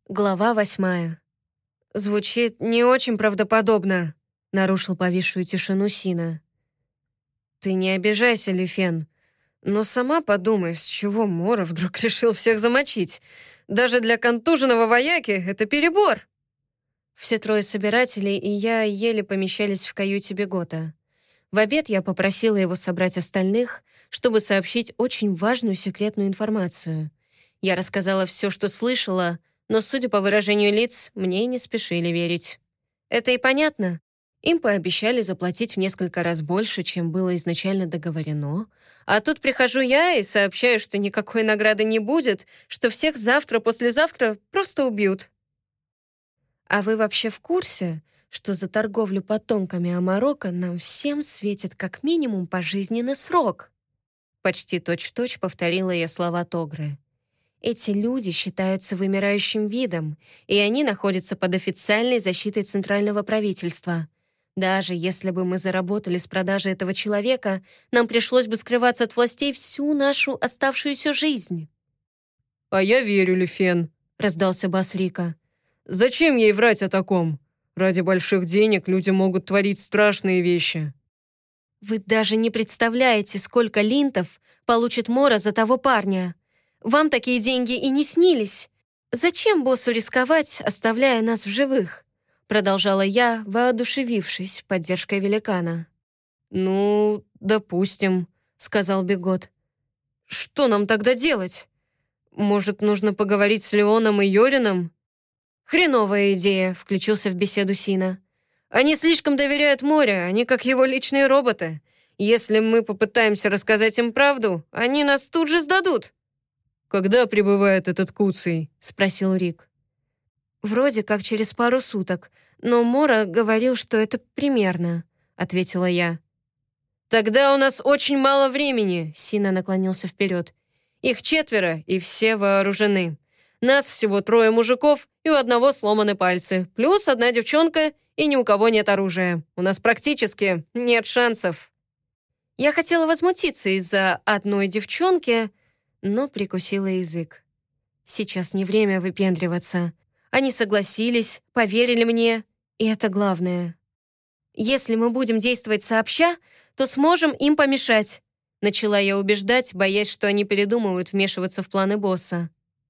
Глава 8. «Звучит не очень правдоподобно», — нарушил повисшую тишину Сина. «Ты не обижайся, Люфен, но сама подумай, с чего Мора вдруг решил всех замочить. Даже для контуженного вояки это перебор». Все трое собирателей и я еле помещались в каюте Бегота. В обед я попросила его собрать остальных, чтобы сообщить очень важную секретную информацию. Я рассказала все, что слышала, но, судя по выражению лиц, мне не спешили верить. Это и понятно. Им пообещали заплатить в несколько раз больше, чем было изначально договорено. А тут прихожу я и сообщаю, что никакой награды не будет, что всех завтра-послезавтра просто убьют. А вы вообще в курсе, что за торговлю потомками Амарока нам всем светит как минимум пожизненный срок? Почти точь-в-точь повторила я слова Тогры. Эти люди считаются вымирающим видом, и они находятся под официальной защитой центрального правительства. Даже если бы мы заработали с продажи этого человека, нам пришлось бы скрываться от властей всю нашу оставшуюся жизнь. «А я верю, Люфен», — раздался бас Рика. «Зачем ей врать о таком? Ради больших денег люди могут творить страшные вещи». Вы даже не представляете, сколько линтов получит Мора за того парня. Вам такие деньги и не снились. Зачем боссу рисковать, оставляя нас в живых?» Продолжала я, воодушевившись поддержкой великана. «Ну, допустим», — сказал Бегот. «Что нам тогда делать? Может, нужно поговорить с Леоном и Йорином?» «Хреновая идея», — включился в беседу Сина. «Они слишком доверяют Море, они как его личные роботы. Если мы попытаемся рассказать им правду, они нас тут же сдадут». «Когда прибывает этот Куций?» — спросил Рик. «Вроде как через пару суток, но Мора говорил, что это примерно», — ответила я. «Тогда у нас очень мало времени», — Сина наклонился вперед. «Их 4, и все вооружены. Нас всего 3 мужиков, и у одного сломаны пальцы, плюс 1 девчонка, и ни у кого нет оружия. У нас практически нет шансов». Я хотела возмутиться из-за одной девчонки, но прикусила язык. Сейчас не время выпендриваться. Они согласились, поверили мне, и это главное. Если мы будем действовать сообща, то сможем им помешать. Начала я убеждать, боясь, что они передумают вмешиваться в планы босса.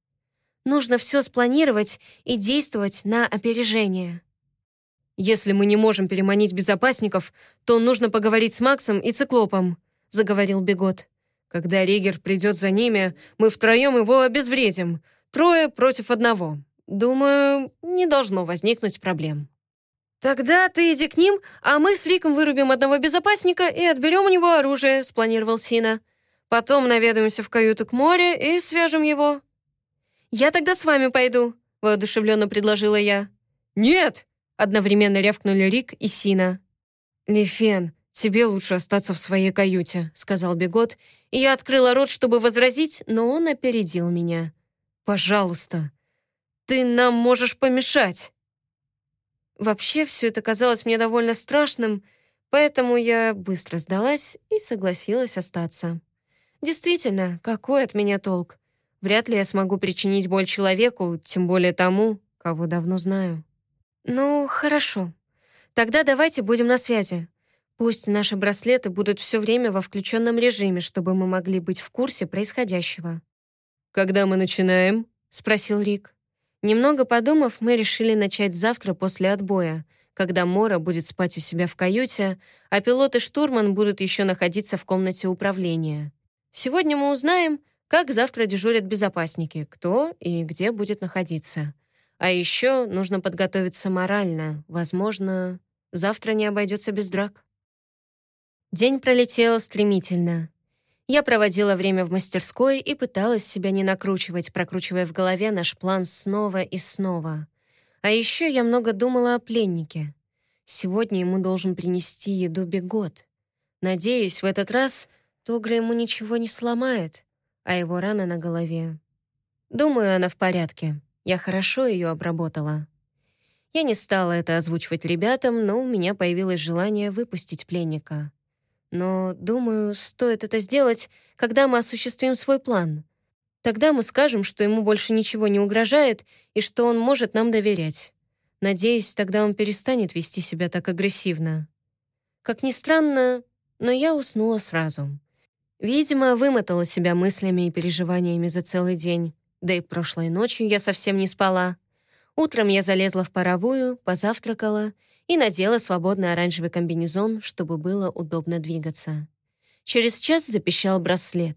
Нужно все спланировать и действовать на опережение. «Если мы не можем переманить безопасников, то нужно поговорить с Максом и Циклопом», — заговорил Бегот. «Когда Ригер придет за ними, мы втроем его обезвредим. 3 против 1. Думаю, не должно возникнуть проблем». «Тогда ты иди к ним, а мы с Риком вырубим одного безопасника и отберем у него оружие», — спланировал Сина. «Потом наведаемся в каюту к Море и свяжем его». «Я тогда с вами пойду», — воодушевленно предложила я. «Нет!» — одновременно рявкнули Рик и Сина. «Лефен, тебе лучше остаться в своей каюте», — сказал Бегот, и я открыла рот, чтобы возразить, но он опередил меня. «Пожалуйста, ты нам можешь помешать». Вообще, все это казалось мне довольно страшным, поэтому я быстро сдалась и согласилась остаться. Действительно, какой от меня толк? Вряд ли я смогу причинить боль человеку, тем более тому, кого давно знаю. Ну, хорошо. Тогда давайте будем на связи. Пусть наши браслеты будут все время во включенном режиме, чтобы мы могли быть в курсе происходящего. «Когда мы начинаем?» — спросил Рик. Немного подумав, мы решили начать завтра после отбоя, когда Мора будет спать у себя в каюте, а пилот и штурман будут еще находиться в комнате управления. Сегодня мы узнаем, как завтра дежурят безопасники, кто и где будет находиться. А еще нужно подготовиться морально. Возможно, завтра не обойдется без драк. День пролетел стремительно. Я проводила время в мастерской и пыталась себя не накручивать, прокручивая в голове наш план снова и снова. А еще я много думала о пленнике. Сегодня ему должен принести еду Бегот. Надеюсь, в этот раз Тогра ему ничего не сломает, а его рана на голове. Думаю, она в порядке. Я хорошо ее обработала. Я не стала это озвучивать ребятам, но у меня появилось желание выпустить пленника. Но, думаю, стоит это сделать, когда мы осуществим свой план. Тогда мы скажем, что ему больше ничего не угрожает и что он может нам доверять. Надеюсь, тогда он перестанет вести себя так агрессивно. Как ни странно, но я уснула сразу. Видимо, вымотала себя мыслями и переживаниями за целый день. Да и прошлой ночью я совсем не спала. Утром я залезла в паровую, позавтракала и надела свободный оранжевый комбинезон, чтобы было удобно двигаться. Через час запищал браслет.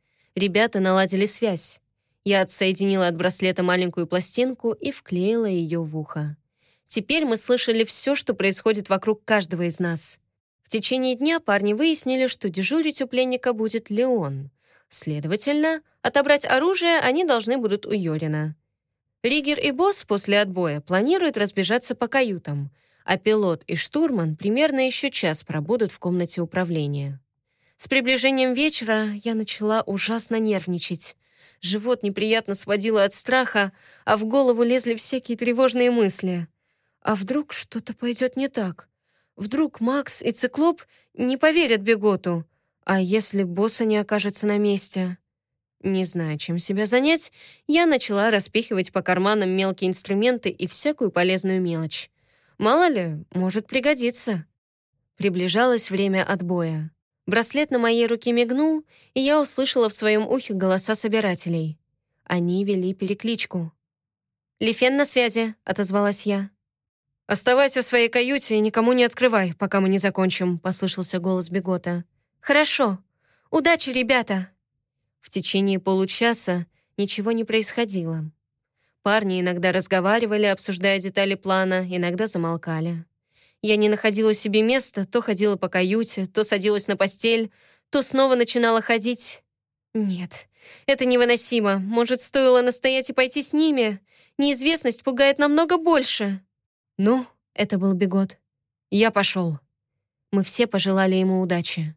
Ребята наладили связь. Я отсоединила от браслета маленькую пластинку и вклеила ее в ухо. Теперь мы слышали все, что происходит вокруг каждого из нас. В течение дня парни выяснили, что дежурить у пленника будет Леон. Следовательно, отобрать оружие они должны будут у Йорина. Ригер и босс после отбоя планируют разбежаться по каютам, а пилот и штурман примерно еще час пробудут в комнате управления. С приближением вечера я начала ужасно нервничать. Живот неприятно сводило от страха, а в голову лезли всякие тревожные мысли. А вдруг что-то пойдет не так? Вдруг Макс и Циклоп не поверят Беготу? А если босса не окажется на месте? Не зная, чем себя занять, я начала распихивать по карманам мелкие инструменты и всякую полезную мелочь. Мало ли, может пригодиться. Приближалось время отбоя. Браслет на моей руке мигнул, и я услышала в своем ухе голоса собирателей. Они вели перекличку. «Лифен на связи», — отозвалась я. «Оставайся в своей каюте и никому не открывай, пока мы не закончим», — послышался голос Бегота. «Хорошо. Удачи, ребята!» В течение получаса ничего не происходило. Парни иногда разговаривали, обсуждая детали плана, иногда замолкали. Я не находила себе места, то ходила по каюте, то садилась на постель, то снова начинала ходить. Нет, это невыносимо. Может, стоило настоять и пойти с ними? Неизвестность пугает намного больше. «Ну, это был Бегот. Я пошел». Мы все пожелали ему удачи.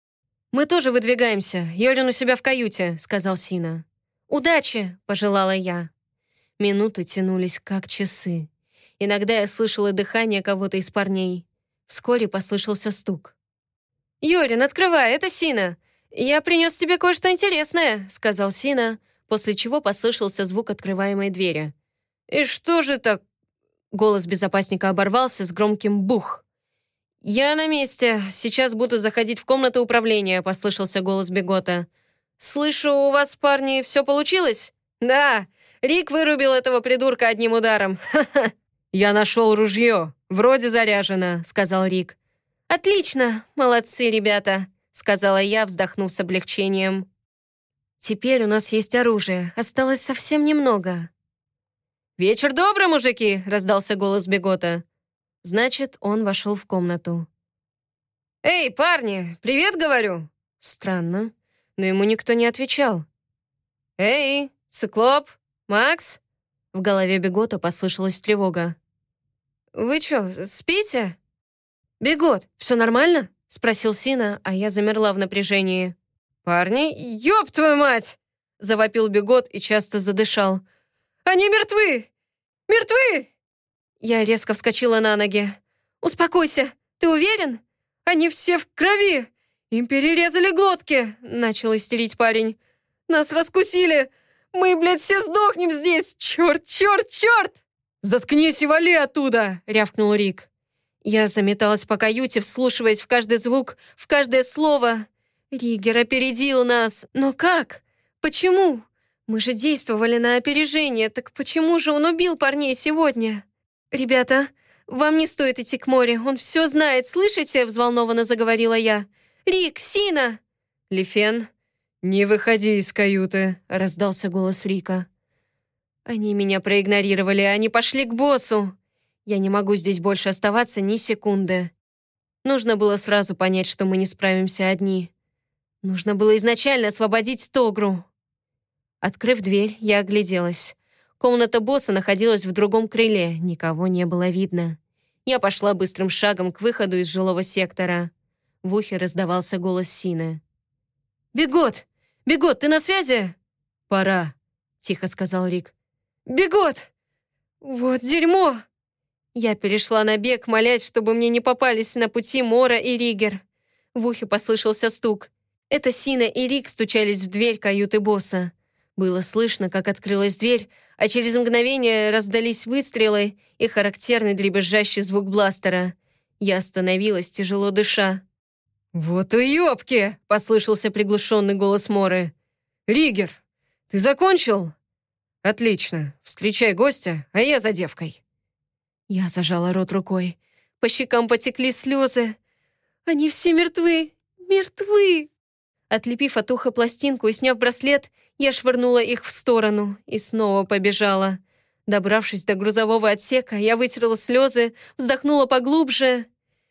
«Мы тоже выдвигаемся. Йорин у себя в каюте», — сказал Сина. «Удачи», — пожелала я. Минуты тянулись, как часы. Иногда я слышала дыхание кого-то из парней. Вскоре послышался стук. «Йорин, открывай, это Сина. Я принес тебе кое-что интересное», — сказал Сина, после чего послышался звук открываемой двери. «И что же так?» Голос безопасника оборвался с громким «бух». «Я на месте. Сейчас буду заходить в комнату управления», — послышался голос Бегота. «Слышу, у вас, парни, все получилось?» «Да, Рик вырубил этого придурка одним ударом. Ха-ха». «Я нашел ружье. Вроде заряжено», — сказал Рик. «Отлично, молодцы, ребята», — сказала я, вздохнув с облегчением. «Теперь у нас есть оружие. Осталось совсем немного». «Вечер добрый, мужики!» — раздался голос Бегота. Значит, он вошел в комнату. «Эй, парни, привет, говорю!» Странно, но ему никто не отвечал. «Эй, Циклоп, Макс?» В голове Бегота послышалась тревога. «Вы что, спите?» «Бегот, все нормально?» — спросил Сина, а я замерла в напряжении. «Парни, ёб твою мать!» — завопил Бегот и часто задышал. «Они мертвы! Мертвы!» Я резко вскочила на ноги. «Успокойся, ты уверен? Они все в крови! Им перерезали глотки!» Начал истерить парень. «Нас раскусили! Мы, блядь, все сдохнем здесь! Черт, черт, черт!» «Заткнись и вали оттуда!» — рявкнул Рик. Я заметалась по каюте, вслушиваясь в каждый звук, в каждое слово. Ригер опередил нас. Но как? Почему? Мы же действовали на опережение, так почему же он убил парней сегодня? «Ребята, вам не стоит идти к морю, он все знает, слышите?» — взволнованно заговорила я. «Рик, Сина!» «Лифен, не выходи из каюты!» — раздался голос Рика. Они меня проигнорировали, они пошли к боссу. Я не могу здесь больше оставаться ни секунды. Нужно было сразу понять, что мы не справимся одни. Нужно было изначально освободить Тогру. Открыв дверь, я огляделась. Комната босса находилась в другом крыле, никого не было видно. Я пошла быстрым шагом к выходу из жилого сектора. В ухе раздавался голос Сины. «Бегот! Бегот, ты на связи?» «Пора», — тихо сказал Рик. «Бегот! Вот дерьмо!» Я перешла на бег, молясь, чтобы мне не попались на пути Мора и Ригер. В ухе послышался стук. Это Сина и Рик стучались в дверь каюты босса. Было слышно, как открылась дверь, а через мгновение раздались выстрелы и характерный дребезжащий звук бластера. Я остановилась, тяжело дыша. «Вот уёбки!» — послышался приглушенный голос Моры. «Ригер, ты закончил?» «Отлично. Встречай гостя, а я за девкой». Я зажала рот рукой. По щекам потекли слезы. «Они все мертвы! Мертвы!» Отлепив от уха пластинку и сняв браслет, я швырнула их в сторону и снова побежала. Добравшись до грузового отсека, я вытерла слезы, вздохнула поглубже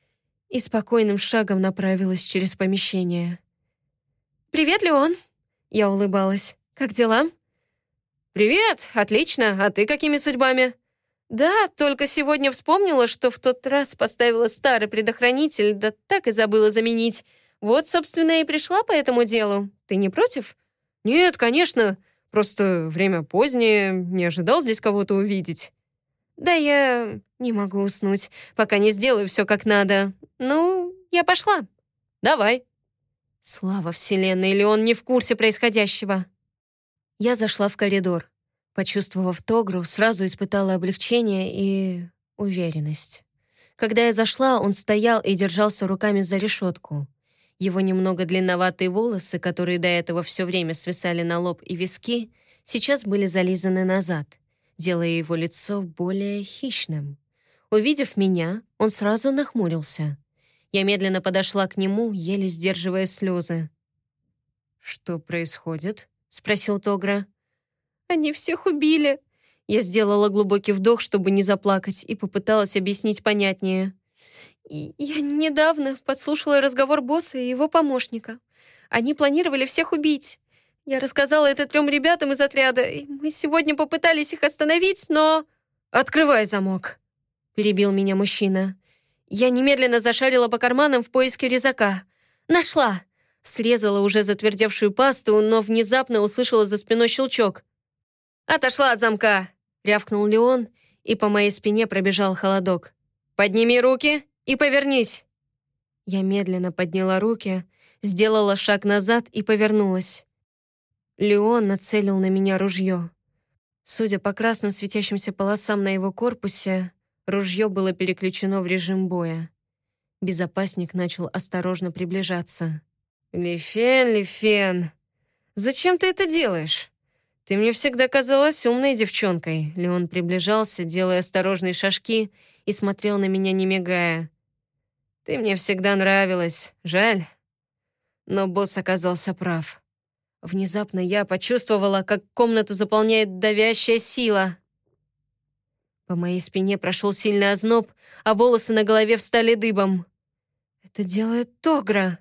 и спокойным шагом направилась через помещение. «Привет, Леон!» Я улыбалась. «Как дела?» «Привет! Отлично! А ты какими судьбами?» «Да, только сегодня вспомнила, что в тот раз поставила старый предохранитель, да так и забыла заменить. Вот, собственно, и пришла по этому делу. Ты не против?» «Нет, конечно. Просто время позднее, не ожидал здесь кого-то увидеть». «Да я не могу уснуть, пока не сделаю все как надо. Ну, я пошла». «Давай». Слава вселенной, или он не в курсе происходящего? Я зашла в коридор. Почувствовав Тогру, сразу испытала облегчение и уверенность. Когда я зашла, он стоял и держался руками за решетку. Его немного длинноватые волосы, которые до этого все время свисали на лоб и виски, сейчас были зализаны назад, делая его лицо более хищным. Увидев меня, он сразу нахмурился. Я медленно подошла к нему, еле сдерживая слезы. «Что происходит?» — спросил Тогра. «Они всех убили». Я сделала глубокий вдох, чтобы не заплакать, и попыталась объяснить понятнее. «Я недавно подслушала разговор босса и его помощника. Они планировали всех убить. Я рассказала это 3 ребятам из отряда, и мы сегодня попытались их остановить, но...» «Открывай замок», — перебил меня мужчина. Я немедленно зашарила по карманам в поиске резака. Нашла! Срезала уже затвердевшую пасту, но внезапно услышала за спиной щелчок. «Отошла от замка!» — рявкнул Леон, и по моей спине пробежал холодок. «Подними руки и повернись!» Я медленно подняла руки, сделала шаг назад и повернулась. Леон нацелил на меня ружье. Судя по красным светящимся полосам на его корпусе, ружье было переключено в режим боя. Безопасник начал осторожно приближаться. Лифен, зачем ты это делаешь? Ты мне всегда казалась умной девчонкой». Леон приближался, делая осторожные шажки, и смотрел на меня, не мигая. «Ты мне всегда нравилась. Жаль. Но босс оказался прав». Внезапно я почувствовала, как комнату заполняет давящая сила. По моей спине прошел сильный озноб, а волосы на голове встали дыбом. «Это делает Тогра!»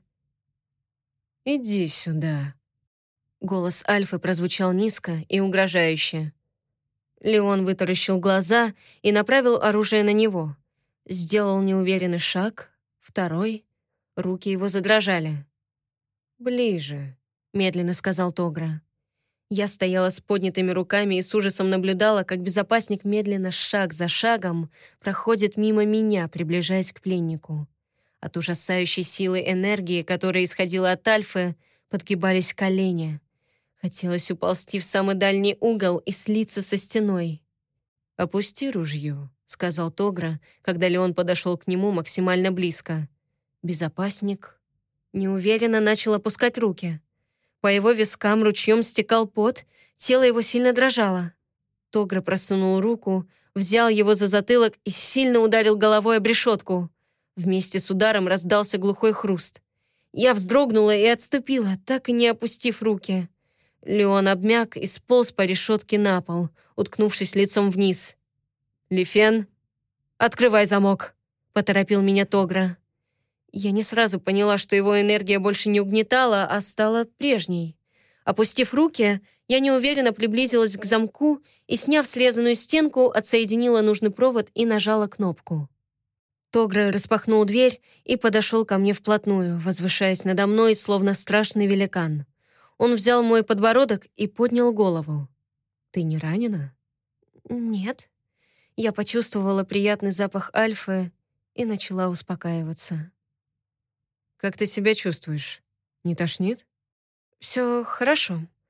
«Иди сюда». Голос Альфы прозвучал низко и угрожающе. Леон вытаращил глаза и направил оружие на него. Сделал неуверенный шаг, второй. Руки его задрожали. «Ближе», — медленно сказал Тогра. Я стояла с поднятыми руками и с ужасом наблюдала, как безопасник медленно, шаг за шагом, проходит мимо меня, приближаясь к пленнику. От ужасающей силы энергии, которая исходила от Альфы, подгибались колени. Хотелось уползти в самый дальний угол и слиться со стеной. «Опусти ружье», — сказал Тогра, когда Леон подошел к нему максимально близко. Безопасник неуверенно начал опускать руки. По его вискам ручьем стекал пот, тело его сильно дрожало. Тогра просунул руку, взял его за затылок и сильно ударил головой об решетку. Вместе с ударом раздался глухой хруст. Я вздрогнула и отступила, так и не опустив руки. Леон обмяк и сполз по решетке на пол, уткнувшись лицом вниз. «Лифен, открывай замок», — поторопил меня Тогра. Я не сразу поняла, что его энергия больше не угнетала, а стала прежней. Опустив руки, я неуверенно приблизилась к замку и, сняв срезанную стенку, отсоединила нужный провод и нажала кнопку. Тогра распахнул дверь и подошел ко мне вплотную, возвышаясь надо мной, словно страшный великан. Он взял мой подбородок и поднял голову. «Ты не ранена?» «Нет». Я почувствовала приятный запах Альфы и начала успокаиваться. «Как ты себя чувствуешь? Не тошнит?» «Все хорошо.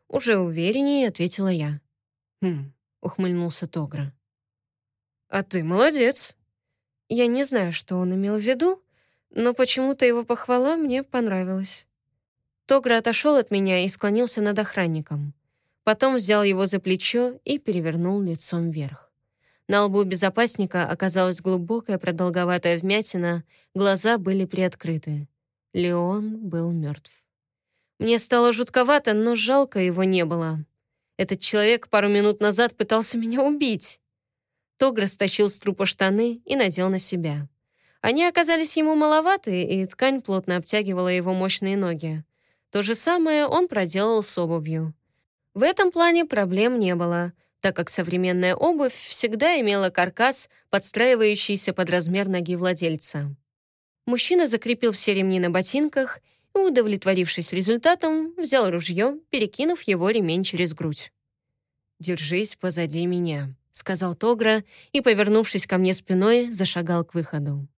Уже увереннее ответила я. «Хм», — ухмыльнулся Тогра. «А ты молодец». Я не знаю, что он имел в виду, но почему-то его похвала мне понравилась. Тогра отошел от меня и склонился над охранником. Потом взял его за плечо и перевернул лицом вверх. На лбу безопасника оказалась глубокая продолговатая вмятина, глаза были приоткрыты. Леон был мертв. Мне стало жутковато, но жалко его не было. Этот человек пару минут назад пытался меня убить. Тогра стащил с трупа штаны и надел на себя. Они оказались ему маловаты, и ткань плотно обтягивала его мощные ноги. То же самое он проделал с обувью. В этом плане проблем не было, так как современная обувь всегда имела каркас, подстраивающийся под размер ноги владельца. Мужчина закрепил все ремни на ботинках и, удовлетворившись результатом, взял ружье, перекинув его ремень через грудь. «Держись позади меня», — сказал Тогра и, повернувшись ко мне спиной, зашагал к выходу.